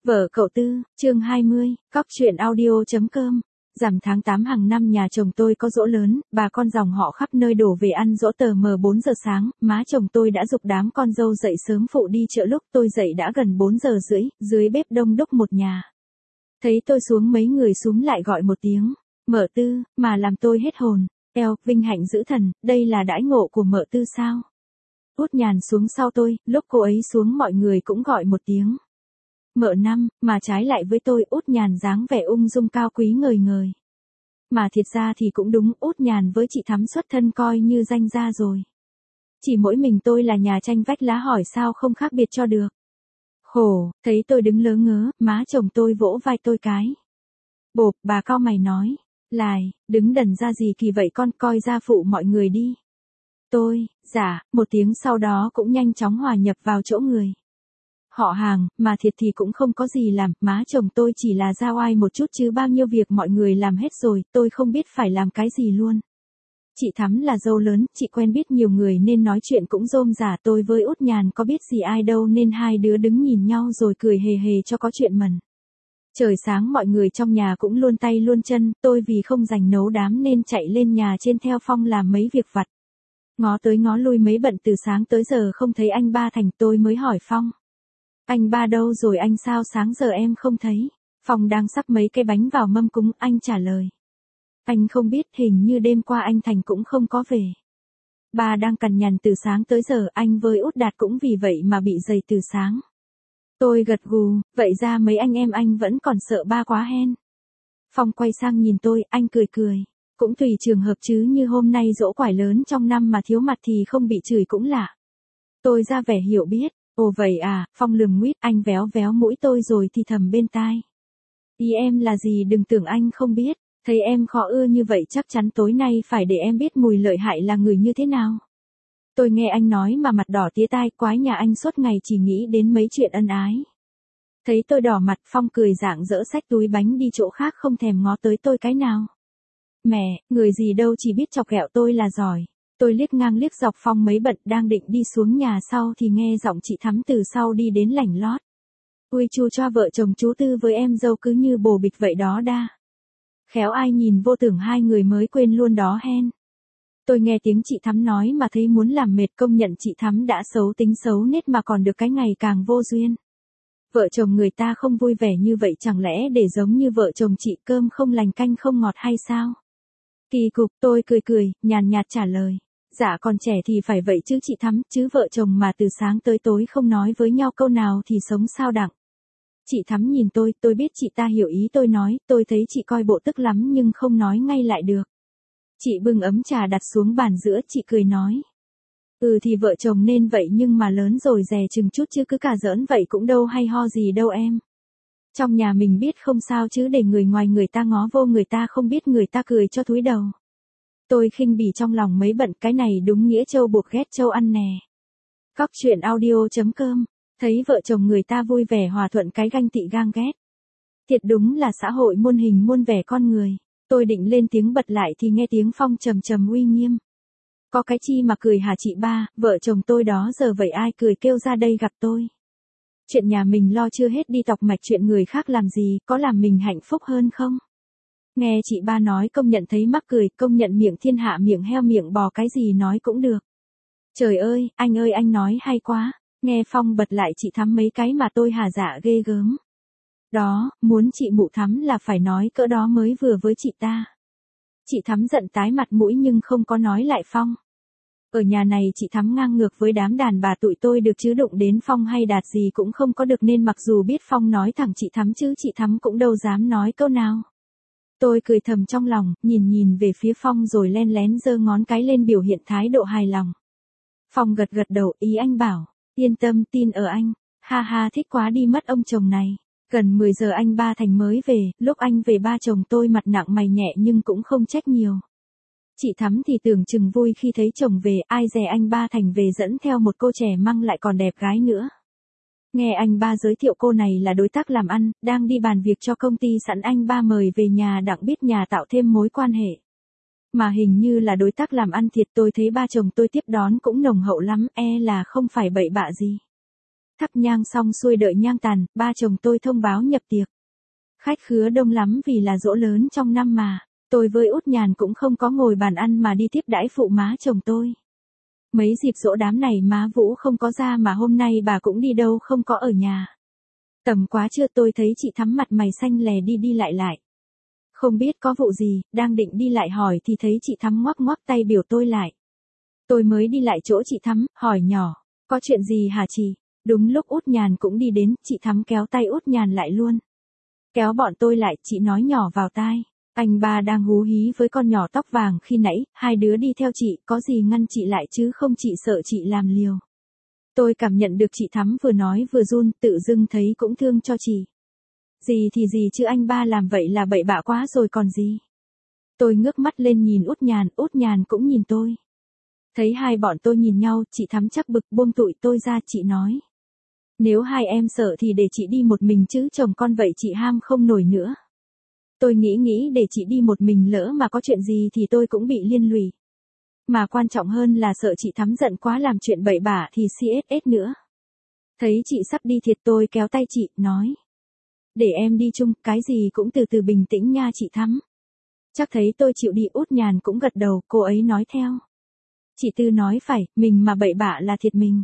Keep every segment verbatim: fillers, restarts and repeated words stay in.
Vợ cậu Tư, chương hai mươi, cóc truyện audio.com. Rằm tháng tám hàng năm nhà chồng tôi có giỗ lớn, bà con dòng họ khắp nơi đổ về ăn giỗ tờ mờ bốn giờ sáng, má chồng tôi đã giục đám con dâu dậy sớm phụ đi chợ lúc tôi dậy đã gần bốn giờ rưỡi, dưới bếp đông đúc một nhà. Thấy tôi xuống mấy người súm lại gọi một tiếng, mợ Tư, mà làm tôi hết hồn, eo, vinh hạnh giữ thần, đây là đãi ngộ của mợ Tư sao? Út Nhàn xuống sau tôi, lúc cô ấy xuống mọi người cũng gọi một tiếng. Mợ Năm, mà trái lại với tôi Út Nhàn dáng vẻ ung dung cao quý ngời ngời. Mà thiệt ra thì cũng đúng, Út Nhàn với chị Thắm xuất thân coi như danh gia rồi. Chỉ mỗi mình tôi là nhà tranh vách lá hỏi sao không khác biệt cho được. Khổ, thấy tôi đứng lớ ngớ, má chồng tôi vỗ vai tôi cái. Bộp, bà cau mày nói. Lại, đứng đần ra gì kỳ vậy con, coi gia phụ mọi người đi. Tôi, dạ, một tiếng sau đó cũng nhanh chóng hòa nhập vào chỗ người. Họ hàng, mà thiệt thì cũng không có gì làm, má chồng tôi chỉ là ra oai một chút chứ bao nhiêu việc mọi người làm hết rồi, tôi không biết phải làm cái gì luôn. Chị Thắm là dâu lớn, chị quen biết nhiều người nên nói chuyện cũng rôm rả, tôi với Út Nhàn có biết gì ai đâu nên hai đứa đứng nhìn nhau rồi cười hề hề cho có chuyện mần. Trời sáng mọi người trong nhà cũng luôn tay luôn chân, tôi vì không dành nấu đám nên chạy lên nhà trên theo Phong làm mấy việc vặt. Ngó tới ngó lui mấy bận từ sáng tới giờ không thấy anh ba Thành, tôi mới hỏi Phong. Anh ba đâu rồi anh, sao sáng giờ em không thấy? Phong đang sắp mấy cái bánh vào mâm cúng, anh trả lời. Anh không biết, hình như đêm qua anh Thành cũng không có về. Ba đang cằn nhằn từ sáng tới giờ, anh với Út Đạt cũng vì vậy mà bị dày từ sáng. Tôi gật gù, vậy ra mấy anh em anh vẫn còn sợ ba quá hen. Phong quay sang nhìn tôi, anh cười cười. Cũng tùy trường hợp chứ, như hôm nay giỗ quải lớn trong năm mà thiếu mặt thì không bị chửi cũng lạ. Tôi ra vẻ hiểu biết. Ồ vậy à, Phong lườm nguýt, anh véo véo mũi tôi rồi thì thầm bên tai. Ý em là gì, đừng tưởng anh không biết, thấy em khó ưa như vậy chắc chắn tối nay phải để em biết mùi lợi hại là người như thế nào. Tôi nghe anh nói mà mặt đỏ tía tai, quái nhà anh suốt ngày chỉ nghĩ đến mấy chuyện ân ái. Thấy tôi đỏ mặt, Phong cười rạng rỡ xách túi bánh đi chỗ khác không thèm ngó tới tôi cái nào. Mẹ, người gì đâu chỉ biết chọc ghẹo tôi là giỏi. Tôi liếc ngang liếc dọc Phong mấy bận đang định đi xuống nhà sau thì nghe giọng chị Thắm từ sau đi đến lảnh lót. Ui chu cho vợ chồng chú Tư với em dâu cứ như bồ bịch vậy đó đa. Khéo ai nhìn vô tưởng hai người mới quên luôn đó hen. Tôi nghe tiếng chị Thắm nói mà thấy muốn làm mệt, công nhận chị Thắm đã xấu tính xấu nết mà còn được cái ngày càng vô duyên. Vợ chồng người ta không vui vẻ như vậy chẳng lẽ để giống như vợ chồng chị, cơm không lành canh không ngọt hay sao? Kỳ cục, tôi cười cười, nhàn nhạt trả lời. Dạ còn trẻ thì phải vậy chứ chị Thắm, chứ vợ chồng mà từ sáng tới tối không nói với nhau câu nào thì sống sao đặng. Chị Thắm nhìn tôi, tôi biết chị ta hiểu ý tôi nói, tôi thấy chị coi bộ tức lắm nhưng không nói ngay lại được. Chị bưng ấm trà đặt xuống bàn giữa, chị cười nói. Ừ thì vợ chồng nên vậy nhưng mà lớn rồi dè chừng chút chứ cứ cả giỡn vậy cũng đâu hay ho gì đâu em. Trong nhà mình biết không sao chứ để người ngoài người ta ngó vô người ta không biết người ta cười cho thúi đầu. Tôi khinh bỉ trong lòng mấy bận, cái này đúng nghĩa trâu buộc ghét trâu ăn nè. Cóc truyện audio.com, thấy vợ chồng người ta vui vẻ hòa thuận cái ganh tị gang ghét. Thiệt đúng là xã hội muôn hình muôn vẻ con người. Tôi định lên tiếng bật lại thì nghe tiếng Phong trầm trầm uy nghiêm. Có cái chi mà cười hả chị ba, vợ chồng tôi đó giờ vậy ai cười kêu ra đây gặp tôi. Chuyện nhà mình lo chưa hết đi tọc mạch chuyện người khác làm gì, có làm mình hạnh phúc hơn không? Nghe chị ba nói công nhận thấy mắc cười, công nhận miệng thiên hạ miệng heo miệng bò cái gì nói cũng được. Trời ơi, anh ơi anh nói hay quá, nghe Phong bật lại chị Thắm mấy cái mà tôi hà dạ ghê gớm. Đó, muốn chị mụ Thắm là phải nói cỡ đó mới vừa với chị ta. Chị Thắm giận tái mặt mũi nhưng không có nói lại Phong. Ở nhà này chị Thắm ngang ngược với đám đàn bà tụi tôi được chứ đụng đến Phong hay Đạt gì cũng không có được nên mặc dù biết Phong nói thẳng chị Thắm chứ chị Thắm cũng đâu dám nói câu nào. Tôi cười thầm trong lòng, nhìn nhìn về phía Phong rồi len lén giơ ngón cái lên biểu hiện thái độ hài lòng. Phong gật gật đầu, ý anh bảo, yên tâm tin ở anh, ha ha thích quá đi mất ông chồng này. Gần mười giờ anh ba Thành mới về, lúc anh về ba chồng tôi mặt nặng mày nhẹ nhưng cũng không trách nhiều. Chị Thắm thì tưởng chừng vui khi thấy chồng về, ai dè anh ba Thành về dẫn theo một cô trẻ măng lại còn đẹp gái nữa. Nghe anh ba giới thiệu cô này là đối tác làm ăn, đang đi bàn việc cho công ty sẵn anh ba mời về nhà đặng biết nhà tạo thêm mối quan hệ. Mà hình như là đối tác làm ăn thiệt, tôi thấy ba chồng tôi tiếp đón cũng nồng hậu lắm, e là không phải bậy bạ gì. Thắp nhang xong xuôi đợi nhang tàn, ba chồng tôi thông báo nhập tiệc. Khách khứa đông lắm vì là giỗ lớn trong năm mà, tôi với Út Nhàn cũng không có ngồi bàn ăn mà đi tiếp đãi phụ má chồng tôi. Mấy dịp giỗ đám này má Vũ không có ra mà hôm nay bà cũng đi đâu không có ở nhà. Tầm quá trưa tôi thấy chị Thắm mặt mày xanh lè đi đi lại lại. Không biết có vụ gì, đang định đi lại hỏi thì thấy chị Thắm ngoắc ngoắc tay biểu tôi lại. Tôi mới đi lại chỗ chị Thắm, hỏi nhỏ, có chuyện gì hả chị? Đúng lúc Út Nhàn cũng đi đến, chị Thắm kéo tay Út Nhàn lại luôn. Kéo bọn tôi lại, chị nói nhỏ vào tai. Anh ba đang hú hí với con nhỏ tóc vàng khi nãy, hai đứa đi theo chị, có gì ngăn chị lại chứ không chị sợ chị làm liều. Tôi cảm nhận được chị Thắm vừa nói vừa run, tự dưng thấy cũng thương cho chị. Gì thì gì chứ anh ba làm vậy là bậy bạ quá rồi còn gì. Tôi ngước mắt lên nhìn Út Nhàn, Út Nhàn cũng nhìn tôi. Thấy hai bọn tôi nhìn nhau, chị Thắm chắc bực buông tụi tôi ra, chị nói. Nếu hai em sợ thì để chị đi một mình chứ chồng con vậy chị ham không nổi nữa. Tôi nghĩ nghĩ để chị đi một mình lỡ mà có chuyện gì thì tôi cũng bị liên lụy. Mà quan trọng hơn là sợ chị Thắm giận quá làm chuyện bậy bạ thì xê ét ét nữa. Thấy chị sắp đi thiệt tôi kéo tay chị, nói. Để em đi chung, cái gì cũng từ từ bình tĩnh nha chị Thắm. Chắc thấy tôi chịu đi. Út Nhàn cũng gật đầu, cô ấy nói theo. Chị Tư nói phải, mình mà bậy bạ là thiệt mình.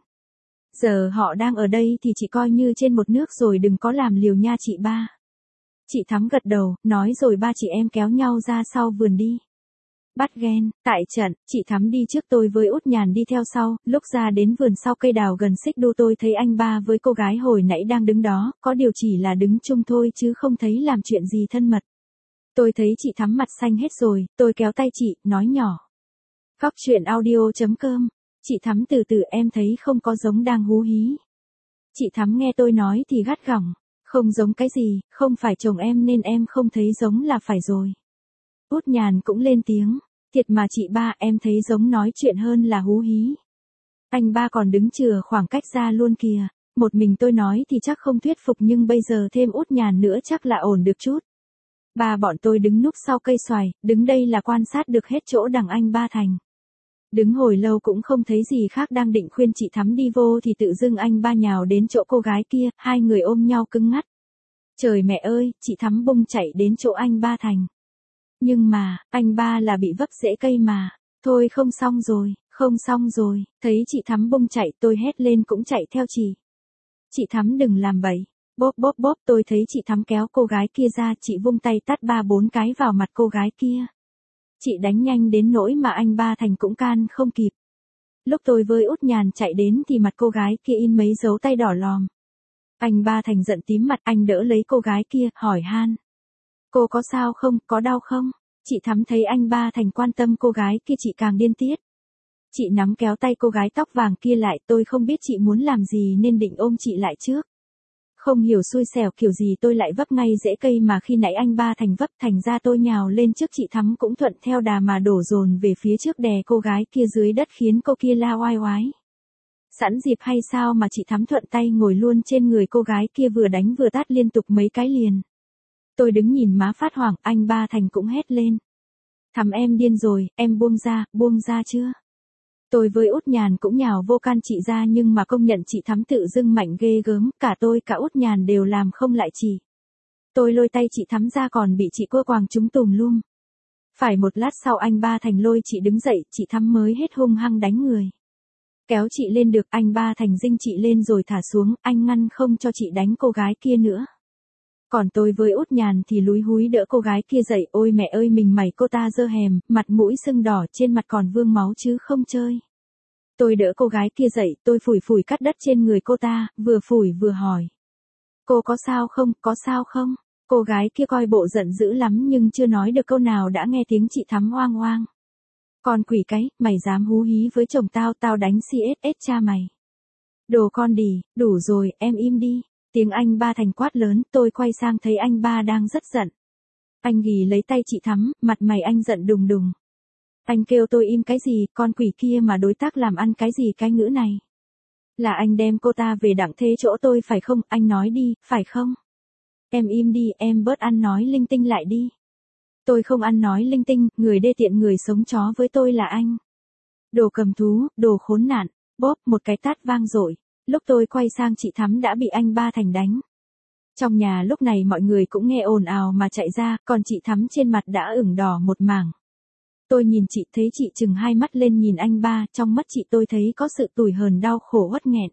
Giờ họ đang ở đây thì chị coi như trên một nước rồi đừng có làm liều nha chị ba. Chị Thắm gật đầu, nói rồi ba chị em kéo nhau ra sau vườn đi. Bắt ghen, tại trận, chị Thắm đi trước tôi với Út Nhàn đi theo sau, lúc ra đến vườn sau cây đào gần xích đu tôi thấy anh ba với cô gái hồi nãy đang đứng đó, có điều chỉ là đứng chung thôi chứ không thấy làm chuyện gì thân mật. Tôi thấy chị Thắm mặt xanh hết rồi, tôi kéo tay chị, nói nhỏ. Góc truyện audio chấm com, chị Thắm từ từ em thấy không có giống đang hú hí. Chị Thắm nghe tôi nói thì gắt gỏng, không giống cái gì, không phải chồng em nên em không thấy giống là phải rồi. Út Nhàn cũng lên tiếng, thiệt mà chị ba em thấy giống nói chuyện hơn là hú hí. Anh ba còn đứng chừa khoảng cách ra luôn kìa, một mình tôi nói thì chắc không thuyết phục nhưng bây giờ thêm Út Nhàn nữa chắc là ổn được chút. Ba bọn tôi đứng núp sau cây xoài, đứng đây là quan sát được hết chỗ đằng anh ba thành. Đứng hồi lâu cũng không thấy gì khác đang định khuyên chị Thắm đi vô thì tự dưng anh ba nhào đến chỗ cô gái kia, hai người ôm nhau cứng ngắt. Trời mẹ ơi, chị Thắm bung chạy đến chỗ anh ba thành. Nhưng mà, anh ba là bị vấp rễ cây mà. Thôi không xong rồi, không xong rồi, thấy chị Thắm bung chạy tôi hét lên cũng chạy theo chị. Chị Thắm đừng làm bậy. Bốp bốp bốp tôi thấy chị Thắm kéo cô gái kia ra, chị vung tay tát ba bốn cái vào mặt cô gái kia. Chị đánh nhanh đến nỗi mà anh ba thành cũng can không kịp. Lúc tôi với Út Nhàn chạy đến thì mặt cô gái kia in mấy dấu tay đỏ lòm. Anh ba thành giận tím mặt, anh đỡ lấy cô gái kia, hỏi han. Cô có sao không, có đau không? Chị Thắm thấy anh ba thành quan tâm cô gái kia chị càng điên tiết. Chị nắm kéo tay cô gái tóc vàng kia lại, tôi không biết chị muốn làm gì nên định ôm chị lại trước. Không hiểu xui xẻo kiểu gì tôi lại vấp ngay rễ cây mà khi nãy anh ba thành vấp, thành ra tôi nhào lên trước chị Thắm cũng thuận theo đà mà đổ dồn về phía trước đè cô gái kia dưới đất khiến cô kia la oai oái. Sẵn dịp hay sao mà chị Thắm thuận tay ngồi luôn trên người cô gái kia vừa đánh vừa tát liên tục mấy cái liền. Tôi đứng nhìn má phát hoảng, anh ba thành cũng hét lên. Thắm em điên rồi, em buông ra, buông ra chưa? Tôi với Út Nhàn cũng nhào vô can chị ra nhưng mà công nhận chị Thắm tự dưng mạnh ghê gớm, cả tôi cả Út Nhàn đều làm không lại chị. Tôi lôi tay chị Thắm ra còn bị chị cô quàng trúng tùm lum. Phải một lát sau anh ba thành lôi chị đứng dậy, chị Thắm mới hết hung hăng đánh người. Kéo chị lên được, anh ba thành dinh chị lên rồi thả xuống, anh ngăn không cho chị đánh cô gái kia nữa. Còn tôi với Út Nhàn thì lúi húi đỡ cô gái kia dậy, ôi mẹ ơi mình mày cô ta dơ hèm, mặt mũi sưng đỏ trên mặt còn vương máu chứ không chơi. Tôi đỡ cô gái kia dậy, tôi phủi phủi cắt đất trên người cô ta, vừa phủi vừa hỏi. Cô có sao không, có sao không? Cô gái kia coi bộ giận dữ lắm nhưng chưa nói được câu nào đã nghe tiếng chị Thắm oang oang. Con quỷ cái, mày dám hú hí với chồng tao, tao đánh xê ét ét cha mày. Đồ con đì, đủ rồi, em im đi. Tiếng anh ba thành quát lớn, tôi quay sang thấy anh ba đang rất giận. Anh ghì lấy tay chị Thắm, mặt mày anh giận đùng đùng. Anh kêu tôi im cái gì, con quỷ kia mà đối tác làm ăn cái gì cái ngữ này. Là anh đem cô ta về đặng thế chỗ tôi phải không, anh nói đi, phải không? Em im đi, em bớt ăn nói linh tinh lại đi. Tôi không ăn nói linh tinh, người đê tiện người sống chó với tôi là anh. Đồ cầm thú, đồ khốn nạn, bóp một cái tát vang dội. Lúc tôi quay sang chị Thắm đã bị anh ba Thành đánh. Trong nhà lúc này mọi người cũng nghe ồn ào mà chạy ra, còn chị Thắm trên mặt đã ửng đỏ một mảng. Tôi nhìn chị thấy chị trừng hai mắt lên nhìn anh ba, trong mắt chị tôi thấy có sự tủi hờn đau khổ uất nghẹn.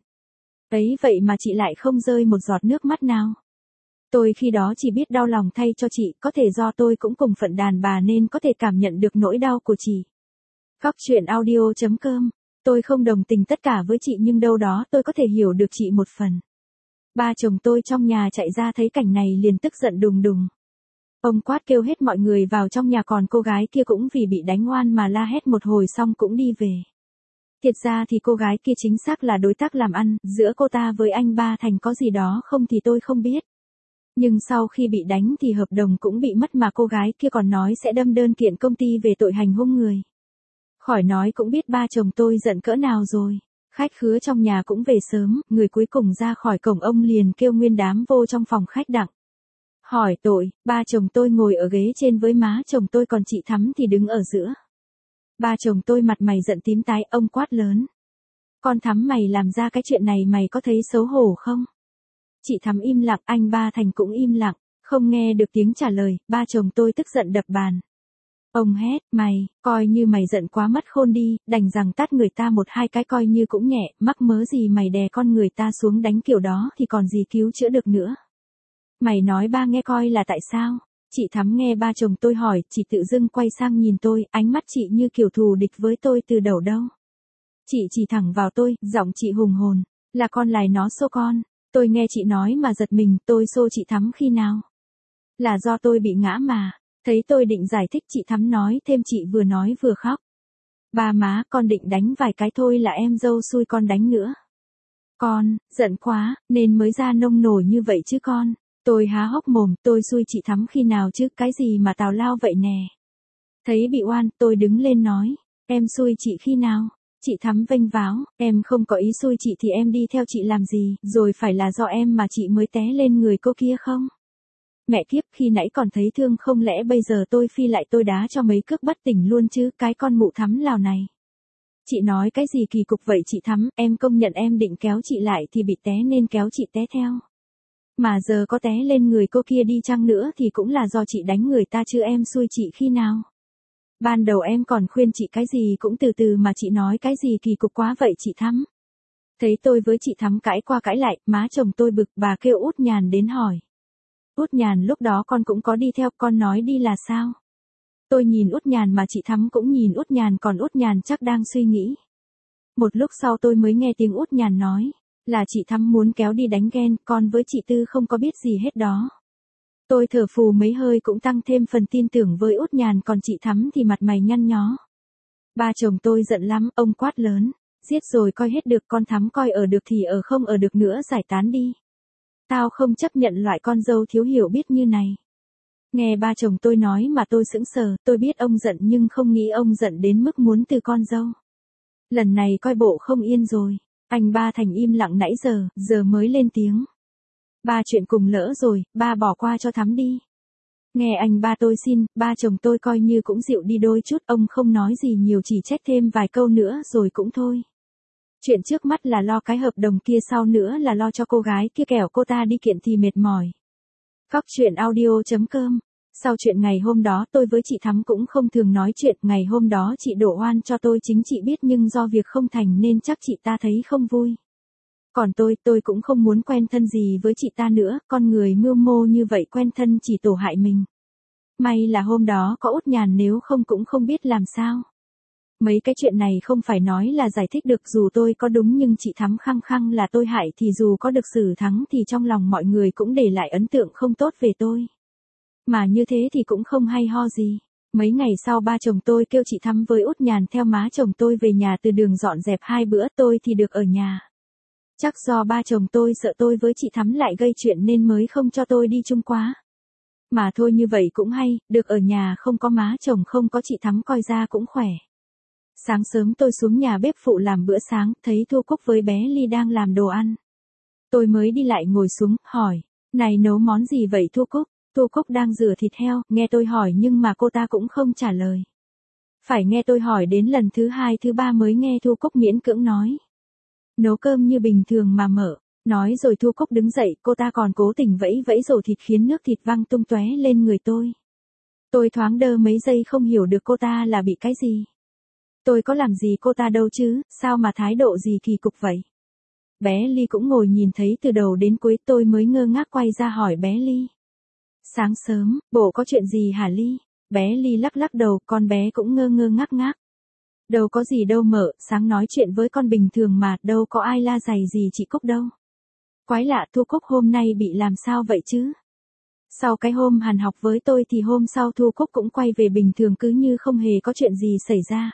Ấy vậy mà chị lại không rơi một giọt nước mắt nào. Tôi khi đó chỉ biết đau lòng thay cho chị, có thể do tôi cũng cùng phận đàn bà nên có thể cảm nhận được nỗi đau của chị. Góc truyện audio chấm com. Tôi không đồng tình tất cả với chị nhưng đâu đó tôi có thể hiểu được chị một phần. Ba chồng tôi trong nhà chạy ra thấy cảnh này liền tức giận đùng đùng. Ông quát kêu hết mọi người vào trong nhà, còn cô gái kia cũng vì bị đánh oan mà la hét một hồi xong cũng đi về. Thiệt ra thì cô gái kia chính xác là đối tác làm ăn, giữa cô ta với anh ba Thành có gì đó không thì tôi không biết. Nhưng sau khi bị đánh thì hợp đồng cũng bị mất mà cô gái kia còn nói sẽ đâm đơn kiện công ty về tội hành hung người. Khỏi nói cũng biết ba chồng tôi giận cỡ nào rồi. Khách khứa trong nhà cũng về sớm, người cuối cùng ra khỏi cổng ông liền kêu nguyên đám vô trong phòng khách đặng. Hỏi tội, ba chồng tôi ngồi ở ghế trên với má chồng tôi còn chị Thắm thì đứng ở giữa. Ba chồng tôi mặt mày giận tím tái, ông quát lớn. Con Thắm mày làm ra cái chuyện này mày có thấy xấu hổ không? Chị Thắm im lặng, anh ba Thành cũng im lặng, không nghe được tiếng trả lời, ba chồng tôi tức giận đập bàn. Ông hét, mày, coi như mày giận quá mất khôn đi, đành rằng tát người ta một hai cái coi như cũng nhẹ, mắc mớ gì mày đè con người ta xuống đánh kiểu đó thì còn gì cứu chữa được nữa. Mày nói ba nghe coi là tại sao? Chị Thắm nghe ba chồng tôi hỏi, chị tự dưng quay sang nhìn tôi, ánh mắt chị như kiểu thù địch với tôi từ đầu đâu. Chị chỉ thẳng vào tôi, giọng chị hùng hồn, là con lại nó xô con. Tôi nghe chị nói mà giật mình, tôi xô chị Thắm khi nào? Là do tôi bị ngã mà. Thấy tôi định giải thích chị Thắm nói thêm chị vừa nói vừa khóc. Ba má, con định đánh vài cái thôi là em dâu xui con đánh nữa. Con, giận quá, nên mới ra nông nổi như vậy chứ con. Tôi há hốc mồm, tôi xui chị Thắm khi nào chứ, cái gì mà tào lao vậy nè. Thấy bị oan, tôi đứng lên nói, em xui chị khi nào? Chị Thắm vênh váo, em không có ý xui chị thì em đi theo chị làm gì, rồi phải là do em mà chị mới té lên người cô kia không? Mẹ kiếp, khi nãy còn thấy thương không lẽ bây giờ tôi phi lại tôi đá cho mấy cước bất tỉnh luôn chứ, cái con mụ Thắm Lào này. Chị nói cái gì kỳ cục vậy chị Thắm, em công nhận em định kéo chị lại thì bị té nên kéo chị té theo. Mà giờ có té lên người cô kia đi chăng nữa thì cũng là do chị đánh người ta chứ em xui chị khi nào. Ban đầu em còn khuyên chị cái gì cũng từ từ mà chị nói cái gì kỳ cục quá vậy chị Thắm. Thấy tôi với chị Thắm cãi qua cãi lại, má chồng tôi bực, bà kêu Út Nhàn đến hỏi. Út Nhàn lúc đó con cũng có đi theo, con nói đi là sao? Tôi nhìn Út Nhàn mà chị Thắm cũng nhìn Út Nhàn, còn Út Nhàn chắc đang suy nghĩ. Một lúc sau tôi mới nghe tiếng Út Nhàn nói, là chị Thắm muốn kéo đi đánh ghen, con với chị Tư không có biết gì hết đó. Tôi thở phù mấy hơi cũng tăng thêm phần tin tưởng với Út Nhàn, còn chị Thắm thì mặt mày nhăn nhó. Ba chồng tôi giận lắm, ông quát lớn, giết rồi coi hết được, con Thắm coi ở được thì ở, không ở được nữa giải tán đi. Tao không chấp nhận loại con dâu thiếu hiểu biết như này. Nghe ba chồng tôi nói mà tôi sững sờ, tôi biết ông giận nhưng không nghĩ ông giận đến mức muốn từ con dâu. Lần này coi bộ không yên rồi. Anh ba Thành im lặng nãy giờ, giờ mới lên tiếng. Ba chuyện cùng lỡ rồi, ba bỏ qua cho Thắm đi. Nghe anh ba tôi xin, ba chồng tôi coi như cũng dịu đi đôi chút, ông không nói gì nhiều chỉ trách thêm vài câu nữa rồi cũng thôi. Chuyện trước mắt là lo cái hợp đồng kia, sau nữa là lo cho cô gái kia kẻo cô ta đi kiện thì mệt mỏi. Góc truyện audio chấm com. Sau chuyện ngày hôm đó tôi với chị Thắm cũng không thường nói chuyện, ngày hôm đó chị đổ oan cho tôi chính chị biết nhưng do việc không thành nên chắc chị ta thấy không vui. Còn tôi, tôi cũng không muốn quen thân gì với chị ta nữa, con người mưu mô như vậy quen thân chỉ tổ hại mình. May là hôm đó có Út Nhàn, nếu không cũng không biết làm sao. Mấy cái chuyện này không phải nói là giải thích được, dù tôi có đúng nhưng chị Thắm khăng khăng là tôi hại thì dù có được xử thắng thì trong lòng mọi người cũng để lại ấn tượng không tốt về tôi. Mà như thế thì cũng không hay ho gì. Mấy ngày sau ba chồng tôi kêu chị Thắm với Út Nhàn theo má chồng tôi về nhà từ đường dọn dẹp hai bữa, tôi thì được ở nhà. Chắc do ba chồng tôi sợ tôi với chị Thắm lại gây chuyện nên mới không cho tôi đi chung quá. Mà thôi như vậy cũng hay, được ở nhà không có má chồng không có chị Thắm coi ra cũng khỏe. Sáng sớm tôi xuống nhà bếp phụ làm bữa sáng, thấy Thu Cúc với bé Ly đang làm đồ ăn. Tôi mới đi lại ngồi xuống, hỏi, này nấu món gì vậy Thu Cúc? Thu Cúc đang rửa thịt heo, nghe tôi hỏi nhưng mà cô ta cũng không trả lời. Phải nghe tôi hỏi đến lần thứ hai thứ ba mới nghe Thu Cúc miễn cưỡng nói. Nấu cơm như bình thường mà mở. Nói rồi Thu Cúc đứng dậy, cô ta còn cố tình vẫy vẫy rổ thịt khiến nước thịt văng tung tóe lên người tôi. Tôi thoáng đơ mấy giây không hiểu được cô ta là bị cái gì. Tôi có làm gì cô ta đâu chứ, sao mà thái độ gì kỳ cục vậy? Bé Ly cũng ngồi nhìn thấy từ đầu đến cuối, tôi mới ngơ ngác quay ra hỏi bé Ly. Sáng sớm, bộ có chuyện gì hả Ly? Bé Ly lắc lắc đầu, con bé cũng ngơ ngơ ngác ngác. Đâu có gì đâu mợ, sáng nói chuyện với con bình thường mà, đâu có ai la giày gì chị Cúc đâu. Quái lạ, Thu Cúc hôm nay bị làm sao vậy chứ? Sau cái hôm hàn học với tôi thì hôm sau Thu Cúc cũng quay về bình thường cứ như không hề có chuyện gì xảy ra.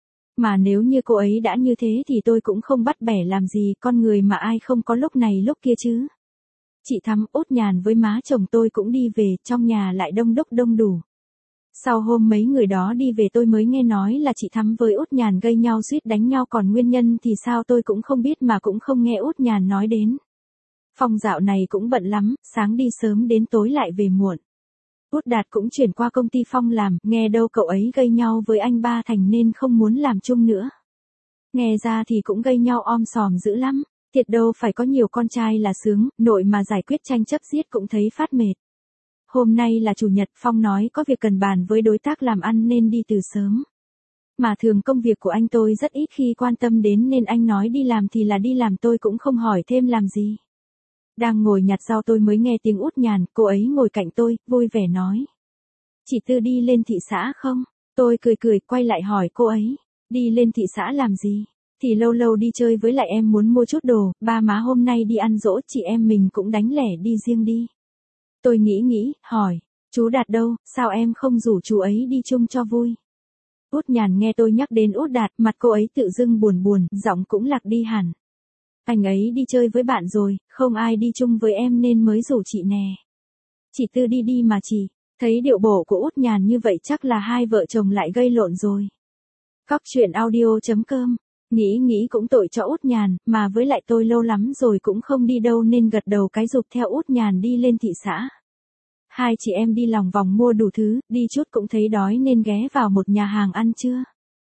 Mà nếu như cô ấy đã như thế thì tôi cũng không bắt bẻ làm gì, con người mà ai không có lúc này lúc kia chứ. Chị Thắm, Út Nhàn với má chồng tôi cũng đi về, trong nhà lại đông đúc đông đủ. Sau hôm mấy người đó đi về tôi mới nghe nói là chị Thắm với Út Nhàn gây nhau suýt đánh nhau, còn nguyên nhân thì sao tôi cũng không biết mà cũng không nghe Út Nhàn nói đến. Phong dạo này cũng bận lắm, sáng đi sớm đến tối lại về muộn. Út Đạt cũng chuyển qua công ty Phong làm, nghe đâu cậu ấy gây nhau với anh Ba Thành nên không muốn làm chung nữa. Nghe ra thì cũng gây nhau om sòm dữ lắm, thiệt đâu phải có nhiều con trai là sướng, nội mà giải quyết tranh chấp giết cũng thấy phát mệt. Hôm nay là chủ nhật, Phong nói có việc cần bàn với đối tác làm ăn nên đi từ sớm. Mà thường công việc của anh tôi rất ít khi quan tâm đến nên anh nói đi làm thì là đi làm, tôi cũng không hỏi thêm làm gì. Đang ngồi nhặt rau tôi mới nghe tiếng Út Nhàn, cô ấy ngồi cạnh tôi, vui vẻ nói. Chị Tư đi lên thị xã không? Tôi cười cười, quay lại hỏi cô ấy. Đi lên thị xã làm gì? Thì lâu lâu đi chơi với lại em muốn mua chút đồ, ba má hôm nay đi ăn dỗ, chị em mình cũng đánh lẻ đi riêng đi. Tôi nghĩ nghĩ, hỏi, chú Đạt đâu, sao em không rủ chú ấy đi chung cho vui? Út Nhàn nghe tôi nhắc đến Út Đạt, mặt cô ấy tự dưng buồn buồn, giọng cũng lạc đi hẳn. Anh ấy đi chơi với bạn rồi, không ai đi chung với em nên mới rủ chị nè. Chị Tư đi đi mà chị. Thấy điệu bộ của Út Nhàn như vậy chắc là hai vợ chồng lại gây lộn rồi. Cóc truyện audio chấm com. Nghĩ nghĩ cũng tội cho Út Nhàn, mà với lại tôi lâu lắm rồi cũng không đi đâu nên gật đầu cái giục theo Út Nhàn đi lên thị xã. Hai chị em đi lòng vòng mua đủ thứ, đi chút cũng thấy đói nên ghé vào một nhà hàng ăn trưa.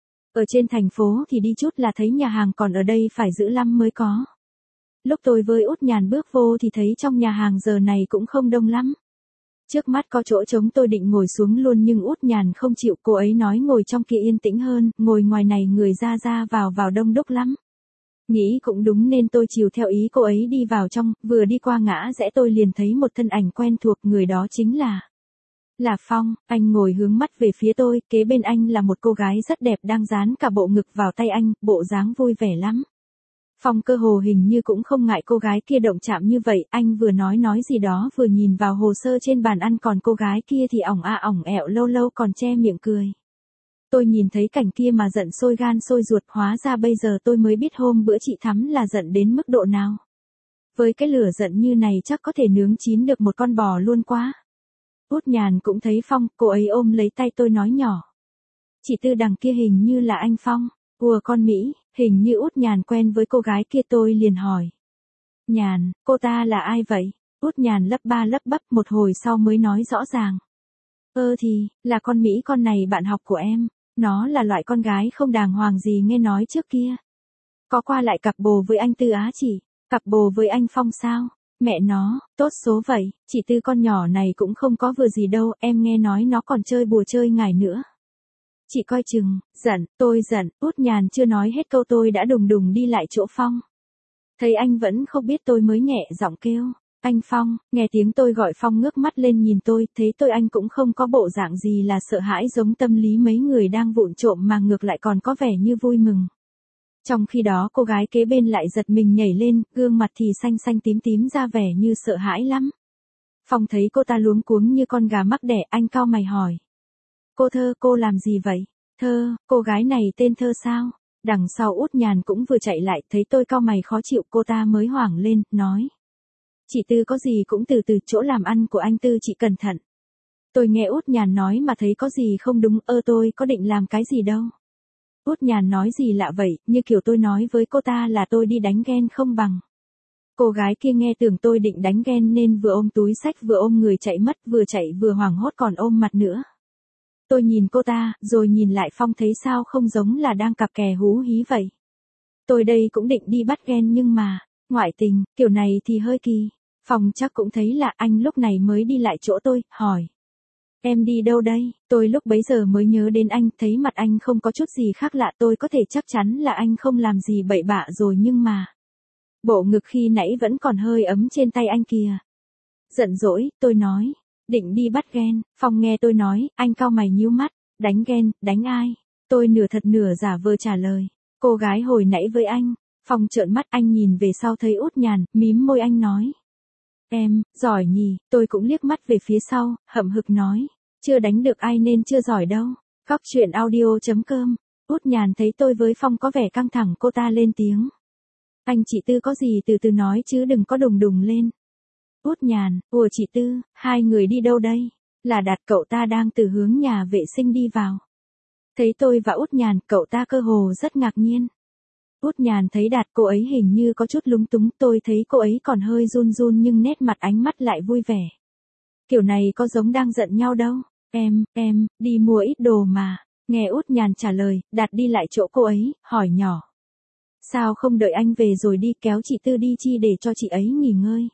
Ở trên thành phố thì đi chút là thấy nhà hàng, còn ở đây phải giữ lắm mới có. Lúc tôi với Út Nhàn bước vô thì thấy trong nhà hàng giờ này cũng không đông lắm. Trước mắt có chỗ trống tôi định ngồi xuống luôn nhưng Út Nhàn không chịu, cô ấy nói ngồi trong kia yên tĩnh hơn, ngồi ngoài này người ra ra vào vào đông đúc lắm. Nghĩ cũng đúng nên tôi chiều theo ý cô ấy đi vào trong, vừa đi qua ngã rẽ tôi liền thấy một thân ảnh quen thuộc, người đó chính là... Là Phong. Anh ngồi hướng mắt về phía tôi, kế bên anh là một cô gái rất đẹp đang dán cả bộ ngực vào tay anh, bộ dáng vui vẻ lắm. Phong cơ hồ hình như cũng không ngại cô gái kia động chạm như vậy, anh vừa nói nói gì đó vừa nhìn vào hồ sơ trên bàn ăn, còn cô gái kia thì ỏng a ỏng ẹo, lâu lâu còn che miệng cười. Tôi nhìn thấy cảnh kia mà giận sôi gan sôi ruột, hóa ra bây giờ tôi mới biết hôm bữa chị Thắm là giận đến mức độ nào. Với cái lửa giận như này chắc có thể nướng chín được một con bò luôn quá. Út Nhàn cũng thấy Phong, cô ấy ôm lấy tay tôi nói nhỏ. Chị Tư đằng kia hình như là anh Phong. Ủa con Mỹ, hình như Út Nhàn quen với cô gái kia, tôi liền hỏi. Nhàn, cô ta là ai vậy? Út Nhàn lắp ba lắp bắp một hồi sau mới nói rõ ràng. Ơ thì, là con Mỹ con này bạn học của em. Nó là loại con gái không đàng hoàng gì nghe nói trước kia. Có qua lại cặp bồ với anh Tư á chị? Cặp bồ với anh Phong sao? Mẹ nó, tốt số vậy, chị Tư con nhỏ này cũng không có vừa gì đâu, em nghe nói nó còn chơi bùa chơi ngải nữa. Chị coi chừng, giận, tôi giận, Út Nhàn chưa nói hết câu tôi đã đùng đùng đi lại chỗ Phong. Thấy anh vẫn không biết tôi mới nhẹ giọng kêu, anh Phong, nghe tiếng tôi gọi Phong ngước mắt lên nhìn tôi, thấy tôi anh cũng không có bộ dạng gì là sợ hãi giống tâm lý mấy người đang vụng trộm mà ngược lại còn có vẻ như vui mừng. Trong khi đó cô gái kế bên lại giật mình nhảy lên, gương mặt thì xanh xanh tím tím ra vẻ như sợ hãi lắm. Phong thấy cô ta luống cuống như con gà mắc đẻ, anh cau mày hỏi. Cô Thơ, cô làm gì vậy? Thơ, cô gái này tên Thơ sao? Đằng sau Út Nhàn cũng vừa chạy lại, thấy tôi cau mày khó chịu, cô ta mới hoảng lên, nói. Chị Tư có gì cũng từ từ, chỗ làm ăn của anh Tư chị cẩn thận. Tôi nghe Út Nhàn nói mà thấy có gì không đúng, ơ tôi có định làm cái gì đâu. Út Nhàn nói gì lạ vậy, như kiểu tôi nói với cô ta là tôi đi đánh ghen không bằng. Cô gái kia nghe tưởng tôi định đánh ghen nên vừa ôm túi xách vừa ôm người chạy mất, vừa chạy vừa hoảng hốt còn ôm mặt nữa. Tôi nhìn cô ta, rồi nhìn lại Phong thấy sao không giống là đang cặp kè hú hí vậy. Tôi đây cũng định đi bắt ghen nhưng mà, ngoại tình, kiểu này thì hơi kỳ. Phong chắc cũng thấy là anh lúc này mới đi lại chỗ tôi, hỏi. Em đi đâu đây? Tôi lúc bấy giờ mới nhớ đến anh, thấy mặt anh không có chút gì khác lạ, tôi có thể chắc chắn là anh không làm gì bậy bạ rồi nhưng mà. Bộ ngực khi nãy vẫn còn hơi ấm trên tay anh kìa. Giận dỗi, tôi nói. Định đi bắt ghen. Phong nghe tôi nói, anh cau mày nhíu mắt. Đánh ghen, đánh ai? Tôi nửa thật nửa giả vờ trả lời. Cô gái hồi nãy với anh. Phong trợn mắt, anh nhìn về sau thấy Út Nhàn, mím môi anh nói. Em, giỏi nhỉ, tôi cũng liếc mắt về phía sau, hậm hực nói. Chưa đánh được ai nên chưa giỏi đâu. Cóc truyện audio chấm com. Út Nhàn thấy tôi với Phong có vẻ căng thẳng, cô ta lên tiếng. Anh chị Tư có gì từ từ nói chứ đừng có đùng đùng lên. Út Nhàn, ủa chị Tư, hai người đi đâu đây? Là Đạt, cậu ta đang từ hướng nhà vệ sinh đi vào. Thấy tôi và Út Nhàn, cậu ta cơ hồ rất ngạc nhiên. Út Nhàn thấy Đạt, cô ấy hình như có chút lúng túng, tôi thấy cô ấy còn hơi run run nhưng nét mặt ánh mắt lại vui vẻ. Kiểu này có giống đang giận nhau đâu. Em, em, đi mua ít đồ mà. Nghe Út Nhàn trả lời, Đạt đi lại chỗ cô ấy, hỏi nhỏ. Sao không đợi anh về rồi đi, kéo chị Tư đi chi để cho chị ấy nghỉ ngơi.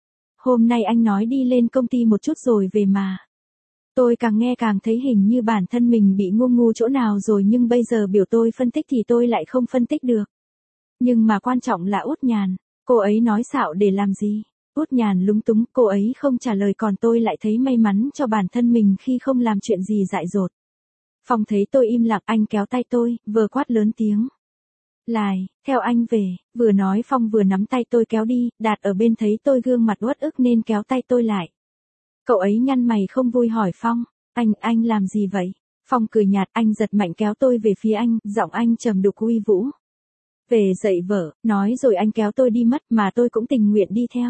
Hôm nay anh nói đi lên công ty một chút rồi về mà. Tôi càng nghe càng thấy hình như bản thân mình bị ngu ngu chỗ nào rồi nhưng bây giờ biểu tôi phân tích thì tôi lại không phân tích được. Nhưng mà quan trọng là Út Nhàn, cô ấy nói xạo để làm gì? Út Nhàn lúng túng, cô ấy không trả lời còn tôi lại thấy may mắn cho bản thân mình khi không làm chuyện gì dại dột. Phong thấy tôi im lặng, anh kéo tay tôi, vừa quát lớn tiếng. Lại, theo anh về, vừa nói Phong vừa nắm tay tôi kéo đi, Đạt ở bên thấy tôi gương mặt uất ức nên kéo tay tôi lại. Cậu ấy nhăn mày không vui hỏi Phong, anh, anh làm gì vậy? Phong cười nhạt, anh giật mạnh kéo tôi về phía anh, giọng anh trầm đục uy vũ. Về dạy vợ, nói rồi anh kéo tôi đi mất mà tôi cũng tình nguyện đi theo.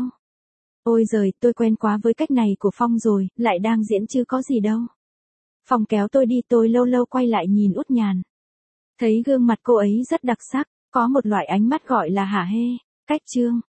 Ôi giời, tôi quen quá với cách này của Phong rồi, lại đang diễn chứ có gì đâu. Phong kéo tôi đi, tôi lâu lâu quay lại nhìn Út Nhàn. Thấy gương mặt cô ấy rất đặc sắc, có một loại ánh mắt gọi là hả hê. Cách chương.